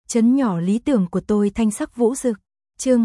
Trấn nhỏ lý tưởng của tôi thanh sắc vũ rực. Chương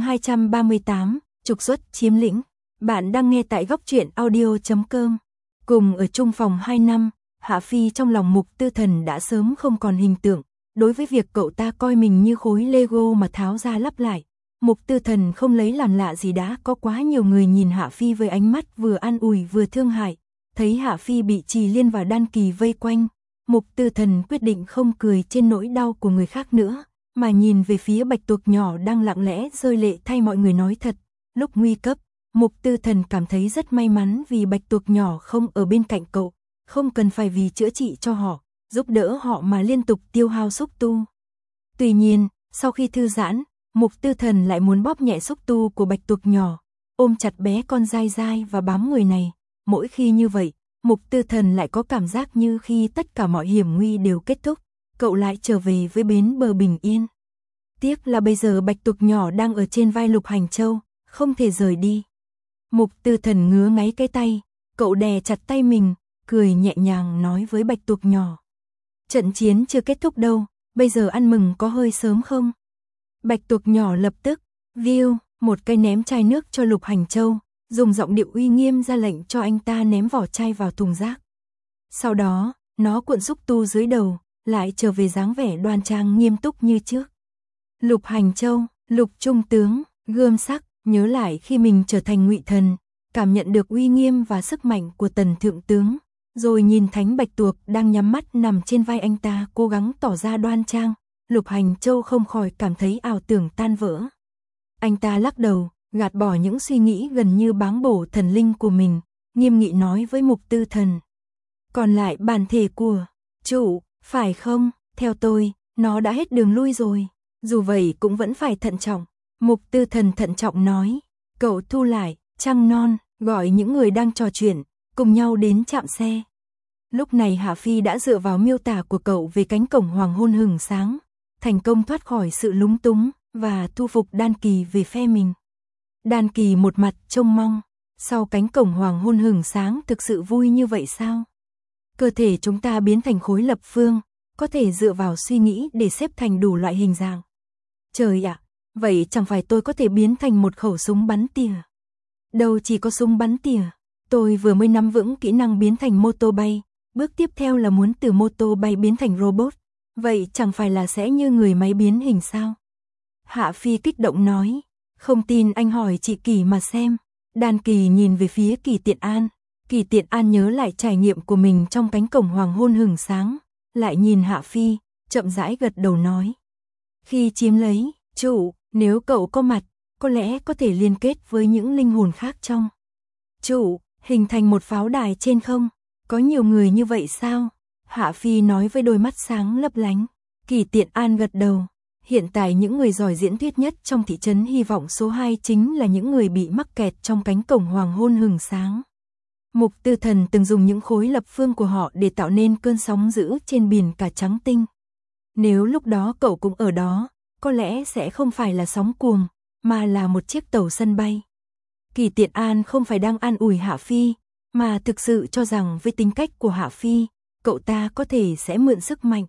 238, trục xuất chiếm lĩnh. Bạn đang nghe tại góc truyện audio.com. Cùng ở chung phòng 2 năm, Hạ Phi trong lòng Mục Tư Thần đã sớm không còn hình tượng. Đối với việc cậu ta coi mình như khối Lego mà tháo ra lắp lại, Mục Tư Thần không lấy làm lạ gì. Đã có quá nhiều người nhìn Hạ Phi với ánh mắt vừa an ủi vừa thương hại. Thấy Hạ Phi bị Trì Liên và Đan Kỳ vây quanh, Mục Tư Thần quyết định không cười trên nỗi đau của người khác nữa, mà nhìn về phía Bạch Tuộc nhỏ đang lặng lẽ rơi lệ thay mọi người nói thật. Lúc nguy cấp, Mục Tư Thần cảm thấy rất may mắn vì Bạch Tuộc nhỏ không ở bên cạnh cậu, không cần phải vì chữa trị cho họ, giúp đỡ họ mà liên tục tiêu hao xúc tu. Tuy nhiên, sau khi thư giãn, Mục Tư Thần lại muốn bóp nhẹ xúc tu của Bạch Tuộc nhỏ, ôm chặt bé con dai dai và bám người này. Mỗi khi như vậy, Mục Tư Thần lại có cảm giác như khi tất cả mọi hiểm nguy đều kết thúc, cậu lại trở về với bến bờ bình yên. Tiếc là bây giờ Bạch Tuộc nhỏ đang ở trên vai Lục Hành Châu, không thể rời đi. Mục Tư Thần ngứa ngáy cái tay, cậu đè chặt tay mình, cười nhẹ nhàng nói với Bạch Tuộc nhỏ. Trận chiến chưa kết thúc đâu, bây giờ ăn mừng có hơi sớm không? Bạch Tuộc nhỏ lập tức, viu, một cây ném chai nước cho Lục Hành Châu, dùng giọng điệu uy nghiêm ra lệnh cho anh ta ném vỏ chai vào thùng rác. Sau đó, nó cuộn xúc tu dưới đầu, lại trở về dáng vẻ đoan trang nghiêm túc như trước. Lục Hành Châu, Lục Trung tướng, gươm sắc, nhớ lại khi mình trở thành Ngụy Thần, cảm nhận được uy nghiêm và sức mạnh của Tần Thượng tướng, rồi nhìn Thánh Bạch Tuộc đang nhắm mắt nằm trên vai anh ta cố gắng tỏ ra đoan trang, Lục Hành Châu không khỏi cảm thấy ảo tưởng tan vỡ. Anh ta lắc đầu, gạt bỏ những suy nghĩ gần như báng bổ thần linh của mình, nghiêm nghị nói với Mục Tư Thần. Còn lại bản thể của chủ, phải không? Theo tôi, nó đã hết đường lui rồi. Dù vậy cũng vẫn phải thận trọng. Mục Tư Thần thận trọng nói. Cậu thu lại, trăng non, gọi những người đang trò chuyện, cùng nhau đến trạm xe. Lúc này Hạ Phi đã dựa vào miêu tả của cậu về cánh cổng hoàng hôn hừng sáng, thành công thoát khỏi sự lúng túng, và thu phục Đan Kỳ về phe mình. Đan Kỳ một mặt trông mong, sau cánh cổng hoàng hôn hừng sáng thực sự vui như vậy sao? Cơ thể chúng ta biến thành khối lập phương, có thể dựa vào suy nghĩ để xếp thành đủ loại hình dạng. Trời ạ, vậy chẳng phải tôi có thể biến thành một khẩu súng bắn tỉa? Đâu chỉ có súng bắn tỉa, tôi vừa mới nắm vững kỹ năng biến thành mô tô bay, bước tiếp theo là muốn từ mô tô bay biến thành robot, vậy chẳng phải là sẽ như người máy biến hình sao? Hạ Phi kích động nói. Không tin anh hỏi chị Kỳ mà xem. Đan Kỳ nhìn về phía Kỳ Tiện An. Kỳ Tiện An nhớ lại trải nghiệm của mình trong cánh cổng hoàng hôn hừng sáng, lại nhìn Hạ Phi, chậm rãi gật đầu nói. Khi chiếm lấy, chủ, nếu cậu có mặt, có lẽ có thể liên kết với những linh hồn khác trong chủ, hình thành một pháo đài trên không. Có nhiều người như vậy sao? Hạ Phi nói với đôi mắt sáng lấp lánh. Kỳ Tiện An gật đầu. Hiện tại những người giỏi diễn thuyết nhất trong thị trấn hy vọng số 2 chính là những người bị mắc kẹt trong cánh cổng hoàng hôn hừng sáng. Mục Tư Thần từng dùng những khối lập phương của họ để tạo nên cơn sóng dữ trên biển cả trắng tinh. Nếu lúc đó cậu cũng ở đó, có lẽ sẽ không phải là sóng cuồng, mà là một chiếc tàu sân bay. Kỳ Tiện An không phải đang an ủi Hạ Phi, mà thực sự cho rằng với tính cách của Hạ Phi, cậu ta có thể sẽ mượn sức mạnh.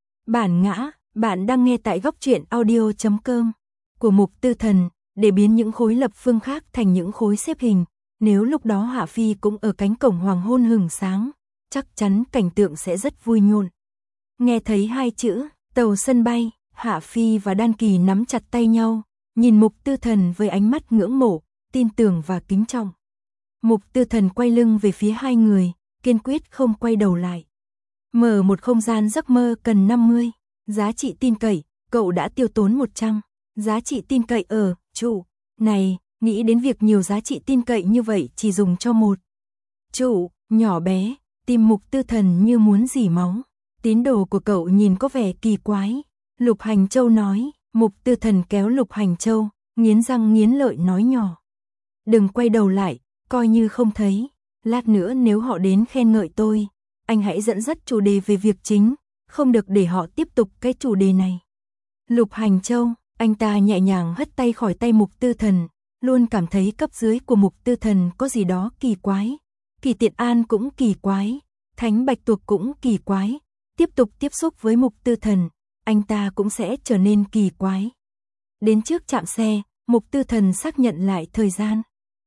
Bản ngã. Bạn đang nghe tại góc truyện audio.com của Mục Tư Thần, để biến những khối lập phương khác thành những khối xếp hình. Nếu lúc đó Hạ Phi cũng ở cánh cổng hoàng hôn hừng sáng, chắc chắn cảnh tượng sẽ rất vui nhộn. Nghe thấy hai chữ, tàu sân bay, Hạ Phi và Đan Kỳ nắm chặt tay nhau, nhìn Mục Tư Thần với ánh mắt ngưỡng mộ, tin tưởng và kính trọng. Mục Tư Thần quay lưng về phía hai người, kiên quyết không quay đầu lại. Mở một không gian giấc mơ cần 50. Giá trị tin cậy, cậu đã tiêu tốn 100. Giá trị tin cậy ở, chủ, này, nghĩ đến việc nhiều giá trị tin cậy như vậy chỉ dùng cho một. Chủ, nhỏ bé, tim Mục Tư Thần như muốn rỉ máu. Tín đồ của cậu nhìn có vẻ kỳ quái. Lục Hành Châu nói. Mục Tư Thần kéo Lục Hành Châu, nghiến răng nghiến lợi nói nhỏ. Đừng quay đầu lại, coi như không thấy. Lát nữa nếu họ đến khen ngợi tôi, anh hãy dẫn dắt chủ đề về việc chính. Không được để họ tiếp tục cái chủ đề này. Lục Hành Châu, anh ta nhẹ nhàng hất tay khỏi tay Mục Tư Thần, luôn cảm thấy cấp dưới của Mục Tư Thần có gì đó kỳ quái. Kỳ Tiện An cũng kỳ quái, Thánh Bạch Tuộc cũng kỳ quái. Tiếp tục tiếp xúc với Mục Tư Thần, anh ta cũng sẽ trở nên kỳ quái. Đến trước trạm xe, Mục Tư Thần xác nhận lại thời gian.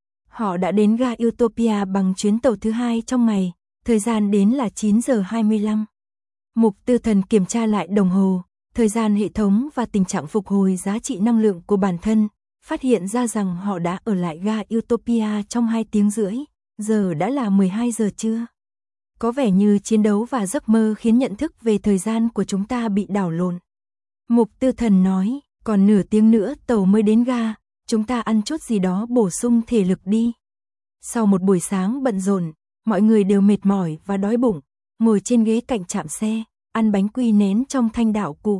Họ đã đến ga Utopia bằng chuyến tàu thứ 2 trong ngày, thời gian đến là 9 giờ 25. Mục Tư Thần kiểm tra lại đồng hồ, thời gian hệ thống và tình trạng phục hồi giá trị năng lượng của bản thân, phát hiện ra rằng họ đã ở lại ga Utopia trong 2 tiếng rưỡi, giờ đã là 12 giờ trưa. Có vẻ như chiến đấu và giấc mơ khiến nhận thức về thời gian của chúng ta bị đảo lộn. Mục Tư Thần nói, còn nửa tiếng nữa tàu mới đến ga, chúng ta ăn chút gì đó bổ sung thể lực đi. Sau một buổi sáng bận rộn, mọi người đều mệt mỏi và đói bụng, ngồi trên ghế cạnh trạm xe, ăn bánh quy nén trong thanh đạo cụ.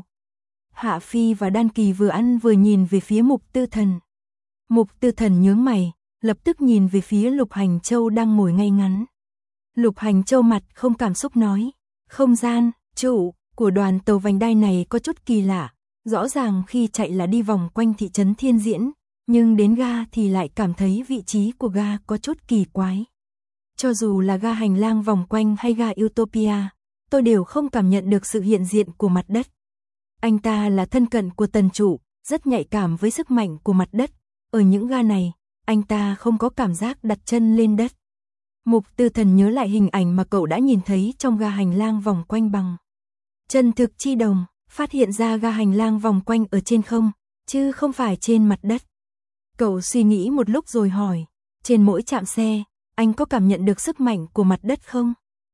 Hạ Phi và Đan Kỳ vừa ăn vừa nhìn về phía Mục Tư Thần. Mục Tư Thần nhướng mày, lập tức nhìn về phía Lục Hành Châu đang ngồi ngay ngắn. Lục Hành Châu mặt không cảm xúc nói, không gian, chủ, của đoàn tàu vành đai này có chút kỳ lạ, rõ ràng khi chạy là đi vòng quanh thị trấn Thiên Diễn, nhưng đến ga thì lại cảm thấy vị trí của ga có chút kỳ quái. Cho dù là ga hành lang vòng quanh hay ga Utopia, tôi đều không cảm nhận được sự hiện diện của mặt đất. Anh ta là thân cận của tần chủ, rất nhạy cảm với sức mạnh của mặt đất. Ở những ga này, anh ta không có cảm giác đặt chân lên đất. Mục Tư Thần nhớ lại hình ảnh mà cậu đã nhìn thấy trong ga hành lang vòng quanh bằng chân thực chi đồng, phát hiện ra ga hành lang vòng quanh ở trên không, chứ không phải trên mặt đất. Cậu suy nghĩ một lúc rồi hỏi, trên mỗi trạm xe, anh có cảm nhận được sức mạnh của mặt đất không?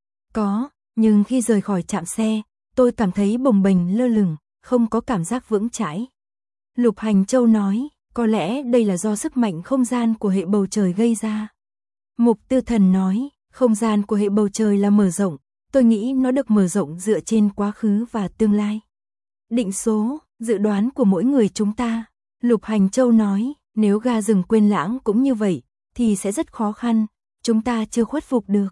Có, nhưng khi rời khỏi trạm xe, tôi cảm thấy bồng bềnh lơ lửng, không có cảm giác vững chãi. Lục Hành Châu nói, có lẽ đây là do sức mạnh không gian của hệ bầu trời gây ra. Mục Tư Thần nói, không gian của hệ bầu trời là mở rộng, tôi nghĩ nó được mở rộng dựa trên quá khứ và tương lai. Định số, dự đoán của mỗi người chúng ta. Lục Hành Châu nói, nếu ga rừng Quên Lãng cũng như vậy, thì sẽ rất khó khăn, chúng ta chưa khuất phục được.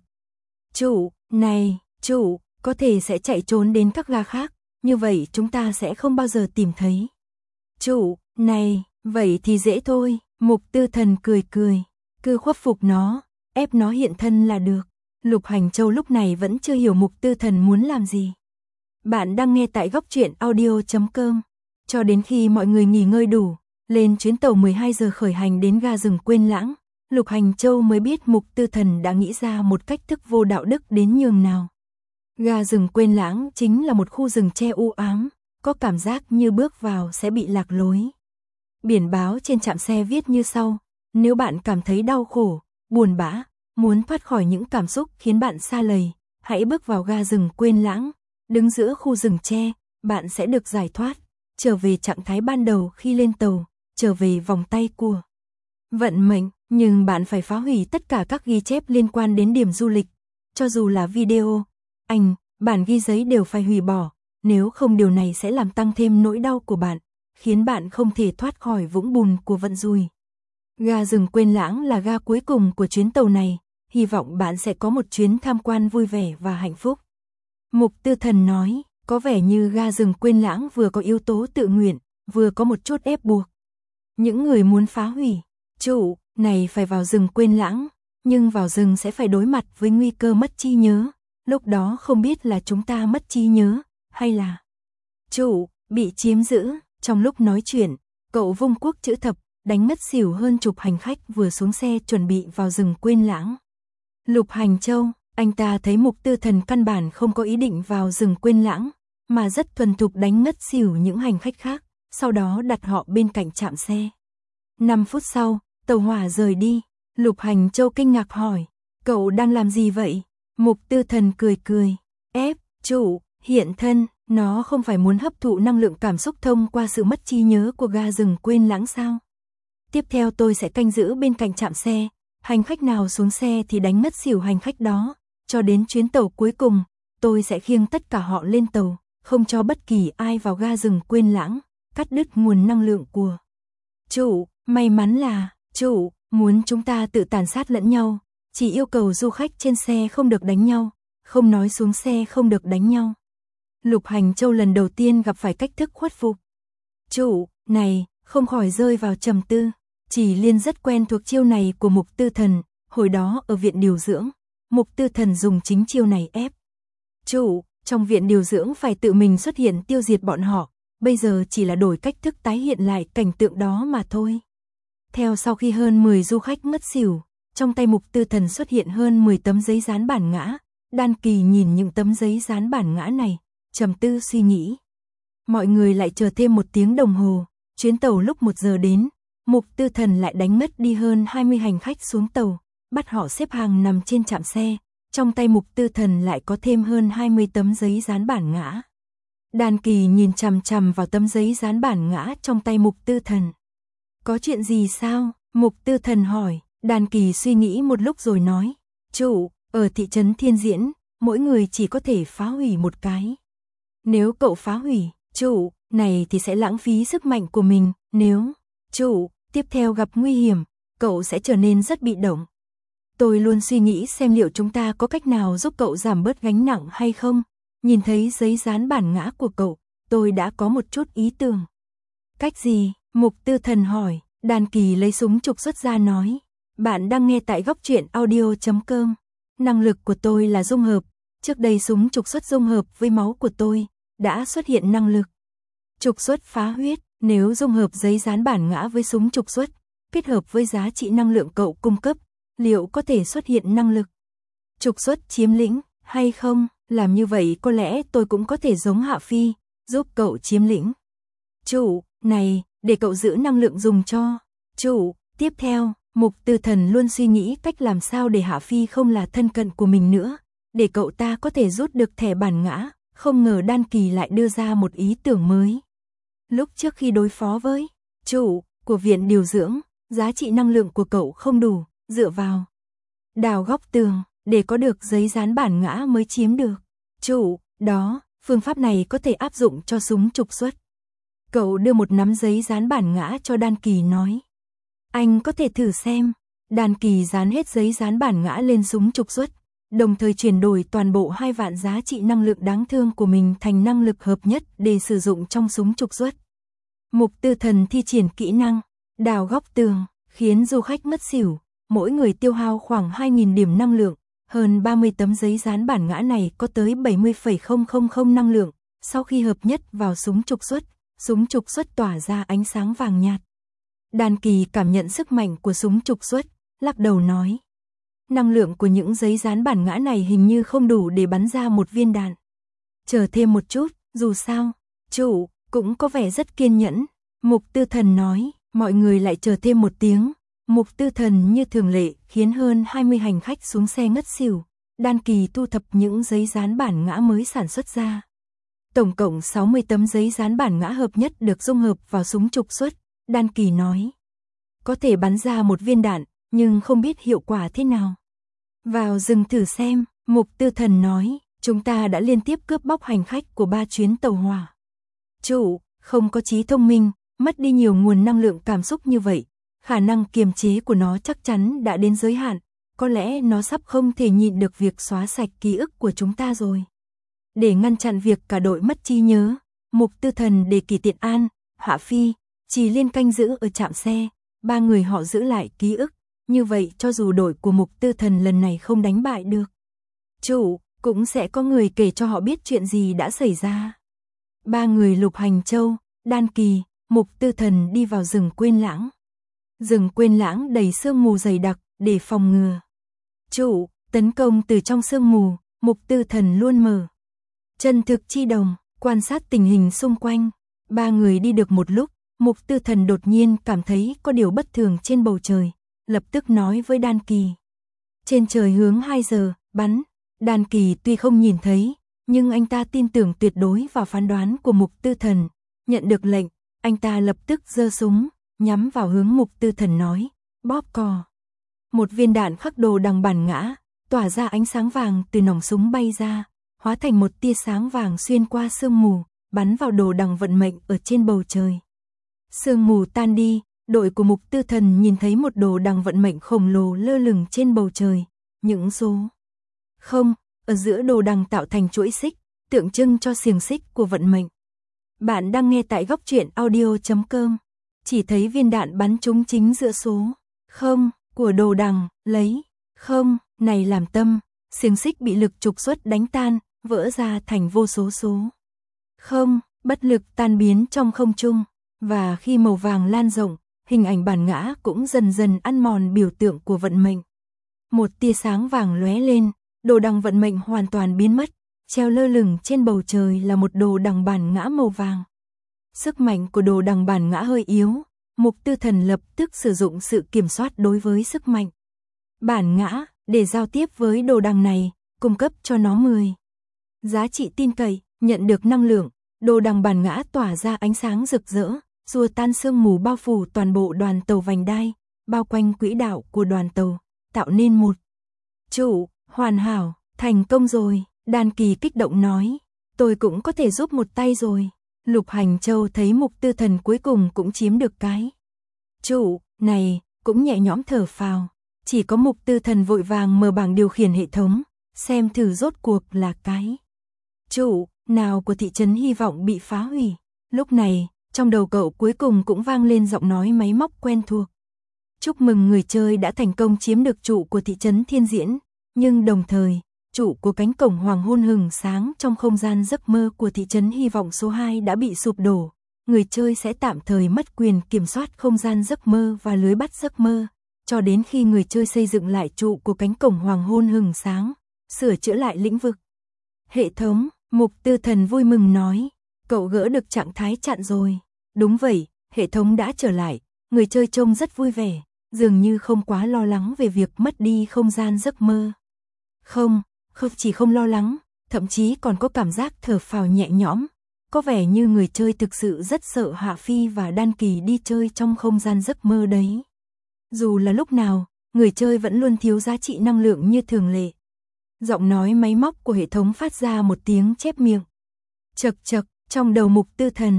Chủ, này, chủ, có thể sẽ chạy trốn đến các ga khác, như vậy chúng ta sẽ không bao giờ tìm thấy. Chủ, này, vậy thì dễ thôi, Mục Tư Thần cười cười, cứ khuất phục nó, ép nó hiện thân là được. Lục Hành Châu lúc này vẫn chưa hiểu Mục Tư Thần muốn làm gì. Bạn đang nghe tại góc truyện audio.com. Cho đến khi mọi người nghỉ ngơi đủ, lên chuyến tàu 12 giờ khởi hành đến ga rừng Quên Lãng, Lục Hành Châu mới biết Mục Tư Thần đã nghĩ ra một cách thức vô đạo đức đến nhường nào. Ga rừng Quên Lãng chính là một khu rừng tre u ám, có cảm giác như bước vào sẽ bị lạc lối. Biển báo trên trạm xe viết như sau, nếu bạn cảm thấy đau khổ, buồn bã, muốn thoát khỏi những cảm xúc khiến bạn sa lầy, hãy bước vào ga rừng Quên Lãng, đứng giữa khu rừng tre, bạn sẽ được giải thoát, trở về trạng thái ban đầu khi lên tàu, trở về vòng tay của vận mệnh, nhưng bạn phải phá hủy tất cả các ghi chép liên quan đến điểm du lịch, cho dù là video, ảnh, bản ghi giấy đều phải hủy bỏ, nếu không điều này sẽ làm tăng thêm nỗi đau của bạn, khiến bạn không thể thoát khỏi vũng bùn của vận rủi. Ga rừng Quên Lãng là ga cuối cùng của chuyến tàu này, hy vọng bạn sẽ có một chuyến tham quan vui vẻ và hạnh phúc. Mục Tư Thần nói, có vẻ như ga rừng Quên Lãng vừa có yếu tố tự nguyện, vừa có một chút ép buộc. Những người muốn phá hủy, chủ, này phải vào rừng Quên Lãng, nhưng vào rừng sẽ phải đối mặt với nguy cơ mất trí nhớ, lúc đó không biết là chúng ta mất trí nhớ, hay là chủ, bị chiếm giữ. Trong lúc nói chuyện, cậu vung cuốc chữ thập, đánh mất xỉu hơn chục hành khách vừa xuống xe chuẩn bị vào rừng Quên Lãng. Lục Hành Châu, anh ta thấy Mục Tư Thần căn bản không có ý định vào rừng Quên Lãng, mà rất thuần thục đánh ngất xỉu những hành khách khác, sau đó đặt họ bên cạnh trạm xe. 5 phút sau, tàu hỏa rời đi, Lục Hành Châu kinh ngạc hỏi, cậu đang làm gì vậy? Mục Tư Thần cười cười, ép, chủ, hiện thân, nó không phải muốn hấp thụ năng lượng cảm xúc thông qua sự mất trí nhớ của ga rừng Quên Lãng sao? Tiếp theo tôi sẽ canh giữ bên cạnh trạm xe, hành khách nào xuống xe thì đánh ngất xỉu hành khách đó, cho đến chuyến tàu cuối cùng, tôi sẽ khiêng tất cả họ lên tàu, không cho bất kỳ ai vào ga rừng Quên Lãng, cắt đứt nguồn năng lượng của chủ. May mắn là, chủ, muốn chúng ta tự tàn sát lẫn nhau, chỉ yêu cầu du khách trên xe không được đánh nhau, không nói xuống xe không được đánh nhau. Lục Hành Châu lần đầu tiên gặp phải cách thức khuất phục. Chủ, này, không khỏi rơi vào trầm tư, chỉ Liên rất quen thuộc chiêu này của Mục Tư Thần, hồi đó ở viện điều dưỡng, Mục Tư Thần dùng chính chiêu này ép. Chủ, Trong viện điều dưỡng phải tự mình xuất hiện tiêu diệt bọn họ, bây giờ chỉ là đổi cách thức tái hiện lại cảnh tượng đó mà thôi. Theo sau khi hơn 10 du khách ngất xỉu, trong tay Mục Tư Thần xuất hiện hơn 10 tấm giấy dán bản ngã. Đan Kỳ nhìn những tấm giấy dán bản ngã này, trầm tư suy nghĩ. Mọi người lại chờ thêm 1 tiếng đồng hồ, chuyến tàu lúc 1 giờ đến, Mục Tư Thần lại đánh ngất đi hơn 20 hành khách xuống tàu, bắt họ xếp hàng nằm trên trạm xe, trong tay Mục Tư Thần lại có thêm hơn 20 tấm giấy dán bản ngã. Đan Kỳ nhìn chằm chằm vào tấm giấy dán bản ngã trong tay Mục Tư Thần. Có chuyện gì sao? Mục Tư Thần hỏi. Đan Kỳ suy nghĩ một lúc rồi nói, chủ, ở thị trấn Thiên Diễn, mỗi người chỉ có thể phá hủy một cái. Nếu cậu phá hủy, chủ, này thì sẽ lãng phí sức mạnh của mình, nếu, chủ, tiếp theo gặp nguy hiểm, cậu sẽ trở nên rất bị động. Tôi luôn suy nghĩ xem liệu chúng ta có cách nào giúp cậu giảm bớt gánh nặng hay không. Nhìn thấy giấy dán bản ngã của cậu, tôi đã có một chút ý tưởng. Cách gì? Mục Tư Thần hỏi. Đan Kỳ lấy súng trục xuất ra nói. Bạn đang nghe tại góc truyện audio.com. Năng lực của tôi là dung hợp. Trước đây súng trục xuất dung hợp với máu của tôi, đã xuất hiện năng lực. Trục xuất phá huyết, nếu dung hợp giấy dán bản ngã với súng trục xuất, kết hợp với giá trị năng lượng cậu cung cấp, liệu có thể xuất hiện năng lực trục xuất chiếm lĩnh hay không? Làm như vậy có lẽ tôi cũng có thể giống Hạ Phi, giúp cậu chiếm lĩnh. Chủ, này, để cậu giữ năng lượng dùng cho. Chủ, tiếp theo, Mục Tư Thần luôn suy nghĩ cách làm sao để Hạ Phi không là thân cận của mình nữa, để cậu ta có thể rút được thẻ bản ngã, không ngờ Đan Kỳ lại đưa ra một ý tưởng mới. Lúc trước khi đối phó với chủ của viện điều dưỡng, giá trị năng lượng của cậu không đủ, dựa vào đào góc tường, để có được giấy dán bản ngã mới chiếm được. Chủ, đó, phương pháp này có thể áp dụng cho súng trục xuất. Cậu đưa một nắm giấy dán bản ngã cho Đan Kỳ nói. Anh có thể thử xem. Đan Kỳ dán hết giấy dán bản ngã lên súng trục xuất, đồng thời chuyển đổi toàn bộ 2 vạn giá trị năng lượng đáng thương của mình thành năng lực hợp nhất để sử dụng trong súng trục xuất. Mục Tư Thần thi triển kỹ năng đào góc tường, khiến du khách ngất xỉu, mỗi người tiêu hao khoảng 2.000 điểm năng lượng. Hơn 30 tấm giấy dán bản ngã này có tới 70,000 năng lượng. Sau khi hợp nhất vào súng trục xuất tỏa ra ánh sáng vàng nhạt. Đan Kỳ cảm nhận sức mạnh của súng trục xuất, lắc đầu nói. Năng lượng của những giấy dán bản ngã này hình như không đủ để bắn ra một viên đạn. Chờ thêm một chút, dù sao, chủ, cũng có vẻ rất kiên nhẫn. Mục Tư Thần nói, mọi người lại chờ thêm 1 tiếng. Mục Tư Thần như thường lệ khiến hơn 20 hành khách xuống xe ngất xỉu. Đan Kỳ thu thập những giấy dán bản ngã mới sản xuất ra. Tổng cộng 60 tấm giấy dán bản ngã hợp nhất được dung hợp vào súng trục xuất. Đan Kỳ nói, có thể bắn ra một viên đạn, nhưng không biết hiệu quả thế nào. Vào rừng thử xem, Mục Tư Thần nói, chúng ta đã liên tiếp cướp bóc hành khách của 3 chuyến tàu hỏa. Chủ, không có trí thông minh, mất đi nhiều nguồn năng lượng cảm xúc như vậy. Khả năng kiềm chế của nó chắc chắn đã đến giới hạn, có lẽ nó sắp không thể nhịn được việc xóa sạch ký ức của chúng ta rồi. Để ngăn chặn việc cả đội mất trí nhớ, Mục Tư Thần để Kỳ Tiện An, Hạ Phi, Trì Liên canh giữ ở trạm xe, 3 người họ giữ lại ký ức, như vậy cho dù đội của Mục Tư Thần lần này không đánh bại được, chủ, cũng sẽ có người kể cho họ biết chuyện gì đã xảy ra. 3 người Lục Hành Châu, Đan Kỳ, Mục Tư Thần đi vào rừng Quên Lãng. Rừng Quên Lãng đầy sương mù dày đặc để phòng ngừa chủ tấn công từ trong sương mù. Mục Tư Thần luôn mở chân thực chi đồng, quan sát tình hình xung quanh. 3 người đi được một lúc, Mục Tư Thần đột nhiên cảm thấy có điều bất thường trên bầu trời, lập tức nói với Đan Kỳ. Trên trời hướng 2 giờ, bắn. Đan Kỳ tuy không nhìn thấy, nhưng anh ta tin tưởng tuyệt đối vào phán đoán của Mục Tư Thần. Nhận được lệnh, anh ta lập tức giơ súng, nhắm vào hướng Mục Tư Thần nói, bóp cò. Một viên đạn khắc đồ đằng bản ngã, tỏa ra ánh sáng vàng từ nòng súng bay ra, hóa thành một tia sáng vàng xuyên qua sương mù, bắn vào đồ đằng vận mệnh ở trên bầu trời. Sương mù tan đi, đội của Mục Tư Thần nhìn thấy một đồ đằng vận mệnh khổng lồ lơ lửng trên bầu trời, những số không ở giữa đồ đằng tạo thành chuỗi xích, tượng trưng cho xiềng xích của vận mệnh. Bạn đang nghe tại góc truyện audio.com. Chỉ thấy viên đạn bắn trúng chính giữa số không của đồ đằng, lấy không này làm tâm, xiềng xích bị lực trục xuất đánh tan, vỡ ra thành vô số số. Không, bất lực tan biến trong không trung, và khi màu vàng lan rộng, hình ảnh bản ngã cũng dần dần ăn mòn biểu tượng của vận mệnh. Một tia sáng vàng lóe lên, đồ đằng vận mệnh hoàn toàn biến mất, treo lơ lửng trên bầu trời là một đồ đằng bản ngã màu vàng. Sức mạnh của đồ đằng bản ngã hơi yếu, Mục Tư Thần lập tức sử dụng sự kiểm soát đối với sức mạnh bản ngã để giao tiếp với đồ đằng này, cung cấp cho nó 10 giá trị tin cậy, nhận được năng lượng, đồ đằng bản ngã tỏa ra ánh sáng rực rỡ, xua tan sương mù bao phủ toàn bộ đoàn tàu vành đai, bao quanh quỹ đạo của đoàn tàu, tạo nên một trụ hoàn hảo. Thành công rồi, Đan Kỳ kích động nói, tôi cũng có thể giúp một tay rồi. Lục Hành Châu thấy Mục Tư Thần cuối cùng cũng chiếm được cái trụ này, cũng nhẹ nhõm thở phào. Chỉ có Mục Tư Thần vội vàng mở bảng điều khiển hệ thống, xem thử rốt cuộc là cái trụ nào của thị trấn hy vọng bị phá hủy. Lúc này, trong đầu cậu cuối cùng cũng vang lên giọng nói máy móc quen thuộc. Chúc mừng người chơi đã thành công chiếm được trụ của thị trấn Thiên Diễn, nhưng đồng thời, trụ của cánh cổng hoàng hôn hừng sáng trong không gian giấc mơ của thị trấn hy vọng số 2 đã bị sụp đổ. Người chơi sẽ tạm thời mất quyền kiểm soát không gian giấc mơ và lưới bắt giấc mơ, cho đến khi người chơi xây dựng lại trụ của cánh cổng hoàng hôn hừng sáng, sửa chữa lại lĩnh vực. Hệ thống, Mục Tư Thần vui mừng nói, cậu gỡ được trạng thái chặn rồi. Đúng vậy, hệ thống đã trở lại, người chơi trông rất vui vẻ, dường như không quá lo lắng về việc mất đi không gian giấc mơ. Không chỉ không lo lắng, thậm chí còn có cảm giác thở phào nhẹ nhõm. Có vẻ như người chơi thực sự rất sợ Hạ Phi và Đan Kỳ đi chơi trong không gian giấc mơ đấy. Dù là lúc nào, người chơi vẫn luôn thiếu giá trị năng lượng như thường lệ. Giọng nói máy móc của hệ thống phát ra một tiếng chép miệng. Chật chật, trong đầu Mục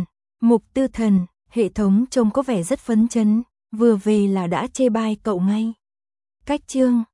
Tư Thần, hệ thống trông có vẻ rất phấn chấn, vừa về là đã chê bai cậu ngay. Cách chương